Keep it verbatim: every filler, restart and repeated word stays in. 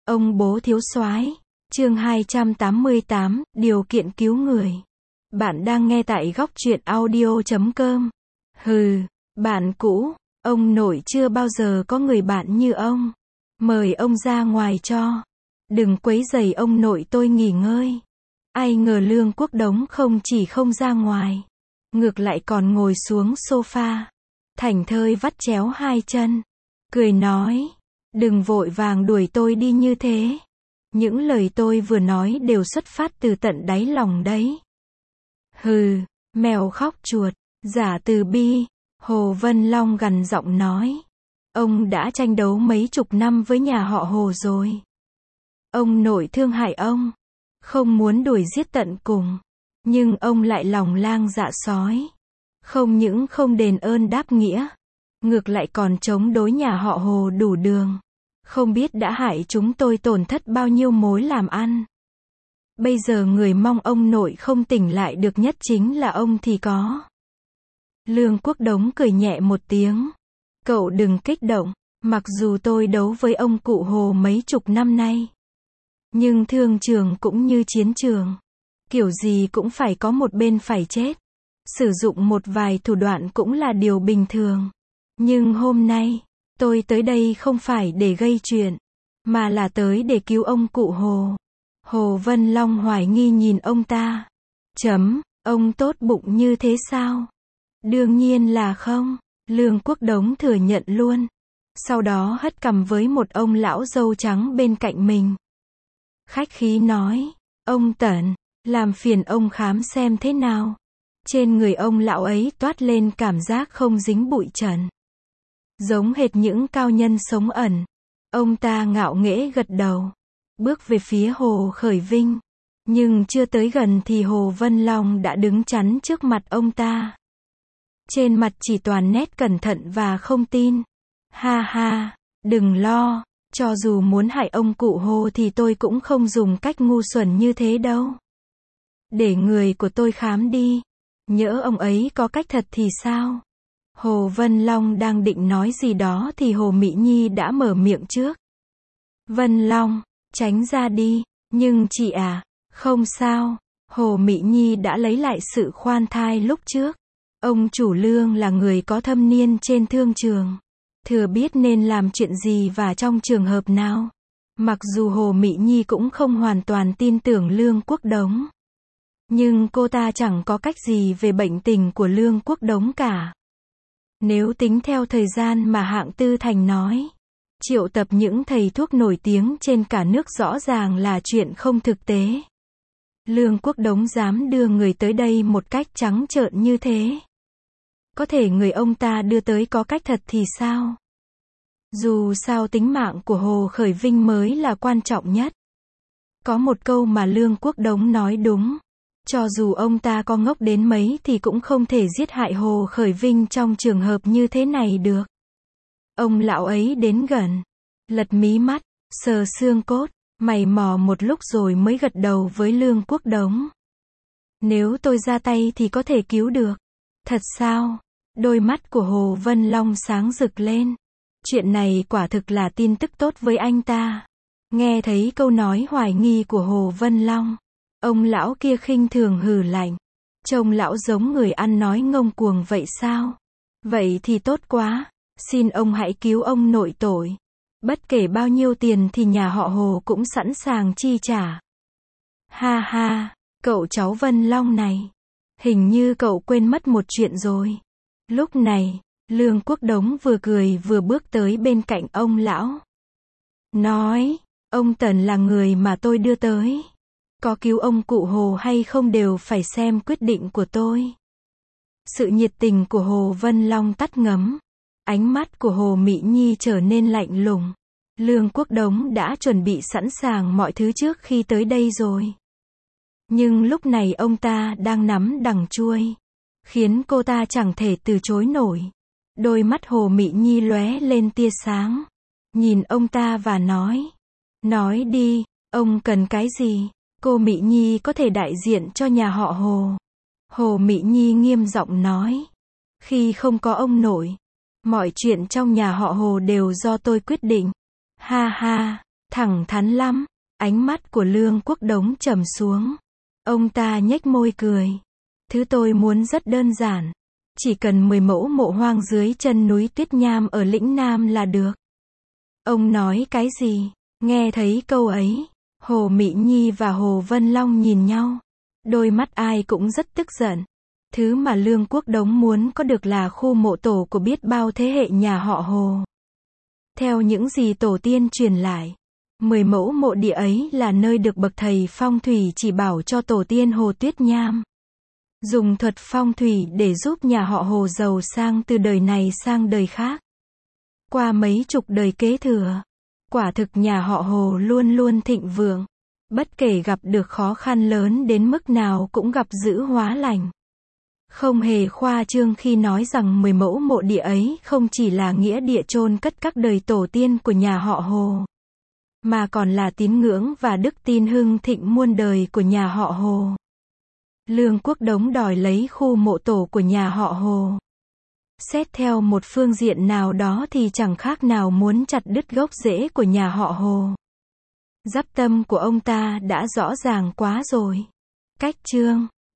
Ông bố thiếu soái. Chương hai trăm tám mươi tám, điều kiện cứu người. Bạn đang nghe tại góc truyện audio chấm com. Hừ, bạn cũ, ông nội chưa bao giờ có người bạn như ông. Mời ông ra ngoài cho. Đừng quấy rầy ông nội tôi nghỉ ngơi. Ai ngờ Lương Quốc Đống không chỉ không ra ngoài, ngược lại còn ngồi xuống sofa, thảnh thơi vắt chéo hai chân, cười nói, đừng vội vàng đuổi tôi đi như thế. Những lời tôi vừa nói đều xuất phát từ tận đáy lòng đấy. Hừ, mèo khóc chuột, giả từ bi, Hồ Vân Long gằn giọng nói. Ông đã tranh đấu mấy chục năm với nhà họ Hồ rồi. Ông nội thương hại ông, không muốn đuổi giết tận cùng, nhưng ông lại lòng lang dạ sói. Không những không đền ơn đáp nghĩa, ngược lại còn chống đối nhà họ Hồ đủ đường. Không biết đã hại chúng tôi tổn thất bao nhiêu mối làm ăn. Bây giờ người mong ông nội không tỉnh lại được nhất chính là ông thì có. Lương Quốc Đống cười nhẹ một tiếng. Cậu đừng kích động, mặc dù tôi đấu với ông cụ Hồ mấy chục năm nay. Nhưng thương trường cũng như chiến trường. Kiểu gì cũng phải có một bên phải chết. Sử dụng một vài thủ đoạn cũng là điều bình thường. Nhưng hôm nay, tôi tới đây không phải để gây chuyện, mà là tới để cứu ông cụ Hồ. Hồ Vân Long hoài nghi nhìn ông ta. Chấm, ông tốt bụng như thế sao? Đương nhiên là không. Lương Quốc Đống thừa nhận luôn. Sau đó hất cằm với một ông lão râu trắng bên cạnh mình. Khách khí nói, ông Tẩn, làm phiền ông khám xem thế nào. Trên người ông lão ấy toát lên cảm giác không dính bụi trần. Giống hệt những cao nhân sống ẩn. Ông ta ngạo nghễ gật đầu, bước về phía Hồ Khởi Vinh. Nhưng chưa tới gần thì Hồ Vân Long đã đứng chắn trước mặt ông ta. Trên mặt chỉ toàn nét cẩn thận và không tin. Ha ha, đừng lo, cho dù muốn hại ông cụ Hồ thì tôi cũng không dùng cách ngu xuẩn như thế đâu. Để người của tôi khám đi, nhỡ ông ấy có cách thật thì sao? Hồ Vân Long đang định nói gì đó thì Hồ Mỹ Nhi đã mở miệng trước. Vân Long, tránh ra đi, nhưng chị à, không sao. Hồ Mỹ Nhi đã lấy lại sự khoan thai lúc trước. Ông chủ Lương là người có thâm niên trên thương trường, thừa biết nên làm chuyện gì và trong trường hợp nào. Mặc dù Hồ Mỹ Nhi cũng không hoàn toàn tin tưởng Lương Quốc Đống, nhưng cô ta chẳng có cách gì về bệnh tình của Lương Quốc Đống cả. Nếu tính theo thời gian mà Hạng Tư Thành nói, triệu tập những thầy thuốc nổi tiếng trên cả nước rõ ràng là chuyện không thực tế. Lương Quốc Đống dám đưa người tới đây một cách trắng trợn như thế. Có thể người ông ta đưa tới có cách thật thì sao? Dù sao tính mạng của Hồ Khởi Vinh mới là quan trọng nhất. Có một câu mà Lương Quốc Đống nói đúng. Cho dù ông ta có ngốc đến mấy thì cũng không thể giết hại Hồ Khởi Vinh trong trường hợp như thế này được. Ông lão ấy đến gần, lật mí mắt, sờ xương cốt, mày mò một lúc rồi mới gật đầu với Lương Quốc Đống. Nếu tôi ra tay thì có thể cứu được. Thật sao? Đôi mắt của Hồ Vân Long sáng rực lên. Chuyện này quả thực là tin tức tốt với anh ta. Nghe thấy câu nói hoài nghi của Hồ Vân Long, ông lão kia khinh thường hừ lạnh. Trông lão giống người ăn nói ngông cuồng vậy sao? Vậy thì tốt quá. Xin ông hãy cứu ông nội tội. Bất kể bao nhiêu tiền thì nhà họ Hồ cũng sẵn sàng chi trả. Ha ha, cậu cháu Vân Long này. Hình như cậu quên mất một chuyện rồi. Lúc này, Lương Quốc Đống vừa cười vừa bước tới bên cạnh ông lão. Nói, ông Tần là người mà tôi đưa tới. Có cứu ông cụ Hồ hay không đều phải xem quyết định của tôi. Sự nhiệt tình của Hồ Vân Long tắt ngấm. Ánh mắt của Hồ Mỹ Nhi trở nên lạnh lùng. Lương Quốc Đống đã chuẩn bị sẵn sàng mọi thứ trước khi tới đây rồi. Nhưng lúc này ông ta đang nắm đằng chuôi, khiến cô ta chẳng thể từ chối nổi. Đôi mắt Hồ Mỹ Nhi lóe lên tia sáng. Nhìn ông ta và nói. Nói đi, ông cần cái gì? Cô Mỹ Nhi có thể đại diện cho nhà họ Hồ. Hồ Mỹ Nhi nghiêm giọng nói. Khi không có ông nội, mọi chuyện trong nhà họ Hồ đều do tôi quyết định. Ha ha, thẳng thắn lắm. Ánh mắt của Lương Quốc Đống trầm xuống. Ông ta nhếch môi cười. Thứ tôi muốn rất đơn giản. Chỉ cần mười mẫu mộ hoang dưới chân núi Tuyết Nham ở lĩnh Nam là được. Ông nói cái gì? Nghe thấy câu ấy, Hồ Mị Nhi và Hồ Vân Long nhìn nhau. Đôi mắt ai cũng rất tức giận. Thứ mà Lương Quốc Đống muốn có được là khu mộ tổ của biết bao thế hệ nhà họ Hồ. Theo những gì tổ tiên truyền lại, mười mẫu mộ địa ấy là nơi được bậc thầy phong thủy chỉ bảo cho tổ tiên Hồ Tuyết Nham. Dùng thuật phong thủy để giúp nhà họ Hồ giàu sang từ đời này sang đời khác. Qua mấy chục đời kế thừa, quả thực nhà họ Hồ luôn luôn thịnh vượng. Bất kể gặp được khó khăn lớn đến mức nào cũng gặp dữ hóa lành. Không hề khoa trương khi nói rằng mười mẫu mộ địa ấy không chỉ là nghĩa địa chôn cất các đời tổ tiên của nhà họ Hồ, mà còn là tín ngưỡng và đức tin hưng thịnh muôn đời của nhà họ Hồ. Lương Quốc Đống đòi lấy khu mộ tổ của nhà họ Hồ. Xét theo một phương diện nào đó thì chẳng khác nào muốn chặt đứt gốc rễ của nhà họ Hồ. Dắp tâm của ông ta đã rõ ràng quá rồi. Cách chương